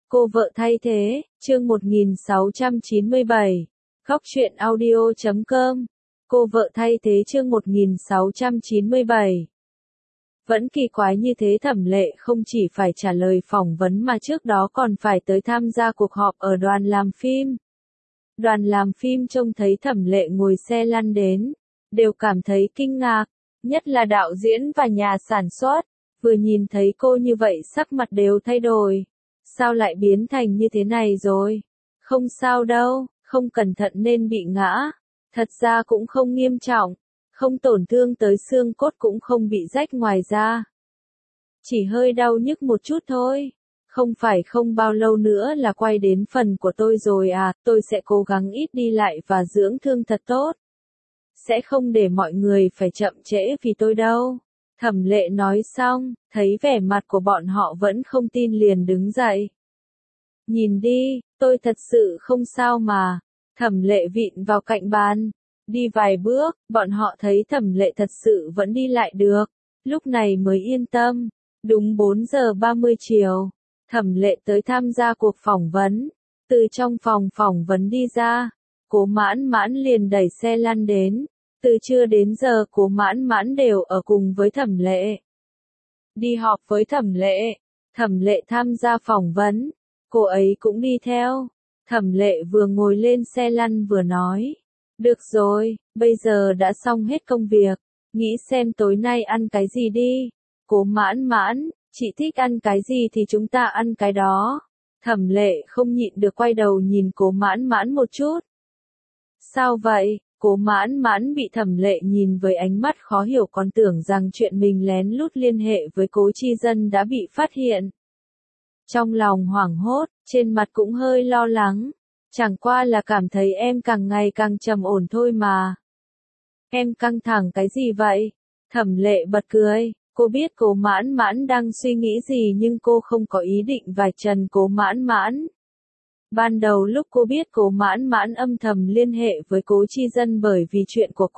Cô vợ thay thế, chương 1697. Khóc chuyện audio.com. Cô vợ thay thế chương 1697. Vẫn kỳ quái như thế, Thẩm Lệ không chỉ phải trả lời phỏng vấn mà trước đó còn phải tới tham gia cuộc họp ở đoàn làm phim. Đoàn làm phim trông thấy Thẩm Lệ ngồi xe lăn đến, đều cảm thấy kinh ngạc, nhất là đạo diễn và nhà sản xuất, vừa nhìn thấy cô như vậy sắc mặt đều thay đổi. Sao lại biến thành như thế này rồi? Không sao đâu, không cẩn thận nên bị ngã. Thật ra cũng không nghiêm trọng, không tổn thương tới xương cốt cũng không bị rách ngoài da. Chỉ hơi đau nhức một chút thôi. Không phải không bao lâu nữa là quay đến phần của tôi rồi à, tôi sẽ cố gắng ít đi lại và dưỡng thương thật tốt. Sẽ không để mọi người phải chậm trễ vì tôi đâu. Thẩm Lệ nói xong, thấy vẻ mặt của bọn họ vẫn không tin liền đứng dậy. Nhìn đi, tôi thật sự không sao mà. Thẩm Lệ vịn vào cạnh bàn. Đi vài bước, bọn họ thấy Thẩm Lệ thật sự vẫn đi lại được. Lúc này mới yên tâm. Đúng 4 giờ 30 chiều, Thẩm Lệ tới tham gia cuộc phỏng vấn. Từ trong phòng phỏng vấn đi ra, Cố Mãn Mãn liền đẩy xe lăn đến. Từ trưa đến giờ Cố Mãn Mãn đều ở cùng với Thẩm Lệ. Đi họp với Thẩm Lệ. Thẩm Lệ tham gia phỏng vấn, cô ấy cũng đi theo. Thẩm Lệ vừa ngồi lên xe lăn vừa nói. Được rồi, bây giờ đã xong hết công việc. Nghĩ xem tối nay ăn cái gì đi. Cố Mãn Mãn, chị thích ăn cái gì thì chúng ta ăn cái đó. Thẩm Lệ không nhịn được quay đầu nhìn Cố Mãn Mãn một chút. Sao vậy? Cố Mãn Mãn bị Thẩm Lệ nhìn với ánh mắt khó hiểu, còn tưởng rằng chuyện mình lén lút liên hệ với Cố Chi Dân đã bị phát hiện. Trong lòng hoảng hốt, trên mặt cũng hơi lo lắng. Chẳng qua là cảm thấy em càng ngày càng trầm ổn thôi mà. Em căng thẳng cái gì vậy? Thẩm Lệ bật cười. Cô biết Cố Mãn Mãn đang suy nghĩ gì nhưng cô không có ý định vạch trần Cố Mãn Mãn. Ban đầu lúc cô biết Cố Mãn Mãn âm thầm liên hệ với Cố Chi Dân bởi vì chuyện của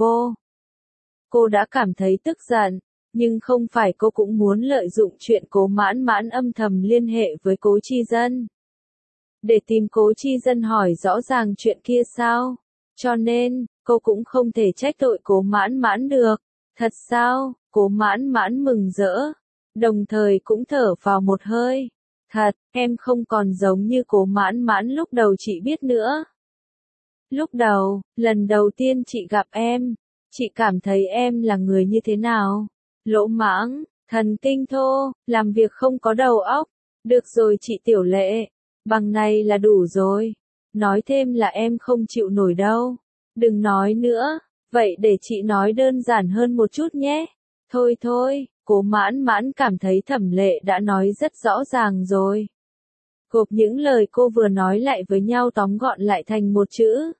cô đã cảm thấy tức giận, nhưng không phải cô cũng muốn lợi dụng chuyện Cố Mãn Mãn âm thầm liên hệ với Cố Chi Dân để tìm Cố Chi Dân hỏi rõ ràng chuyện kia sao? Cho nên, cô cũng không thể trách tội Cố Mãn Mãn được. Thật sao? Cố Mãn Mãn mừng rỡ, đồng thời cũng thở vào một hơi. Thật, em không còn giống như Cố Mãn Mãn lúc đầu chị biết nữa. Lúc đầu, lần đầu tiên chị gặp em, chị cảm thấy em là người như thế nào? Lỗ mãng, thần kinh thô, làm việc không có đầu óc. Được rồi chị Tiểu Lệ, bằng này là đủ rồi. Nói thêm là em không chịu nổi đâu. Đừng nói nữa, vậy để chị nói đơn giản hơn một chút nhé. Thôi thôi, Cố Mãn Mãn cảm thấy Thẩm Lệ đã nói rất rõ ràng rồi. Gộp những lời cô vừa nói lại với nhau tóm gọn lại thành một chữ.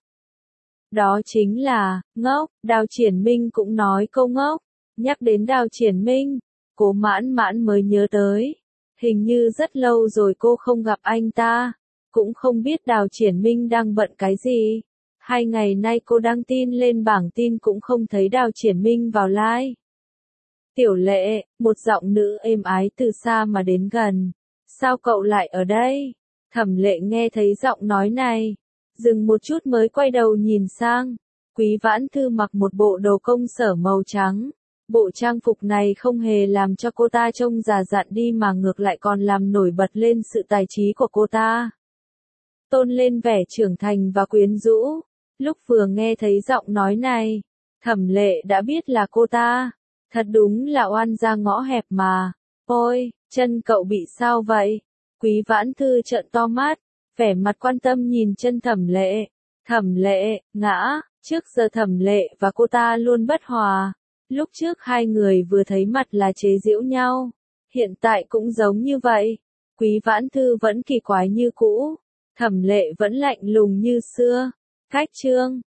Đó chính là, ngốc. Đào Triển Minh cũng nói câu ngốc. Nhắc đến Đào Triển Minh, Cố Mãn Mãn mới nhớ tới. Hình như rất lâu rồi cô không gặp anh ta. Cũng không biết Đào Triển Minh đang bận cái gì. 2 ngày nay cô đăng tin lên bảng tin cũng không thấy Đào Triển Minh vào like. Tiểu Lệ, một giọng nữ êm ái từ xa mà đến gần. Sao cậu lại ở đây? Thẩm Lệ nghe thấy giọng nói này, dừng một chút mới quay đầu nhìn sang. Quý Vãn Thư mặc một bộ đồ công sở màu trắng. Bộ trang phục này không hề làm cho cô ta trông già dặn đi mà ngược lại còn làm nổi bật lên sự tài trí của cô ta. Tôn lên vẻ trưởng thành và quyến rũ. Lúc vừa nghe thấy giọng nói này, Thẩm Lệ đã biết là cô ta. Thật đúng là oan ra ngõ hẹp mà. Ôi, chân cậu bị sao vậy? Quý Vãn Thư trợn to mắt, vẻ mặt quan tâm nhìn chân Thẩm Lệ. Thẩm Lệ, ngã. Trước giờ Thẩm Lệ và cô ta luôn bất hòa. Lúc trước hai người vừa thấy mặt là chế giễu nhau. Hiện tại cũng giống như vậy. Quý Vãn Thư vẫn kỳ quái như cũ. Thẩm Lệ vẫn lạnh lùng như xưa. Cách chương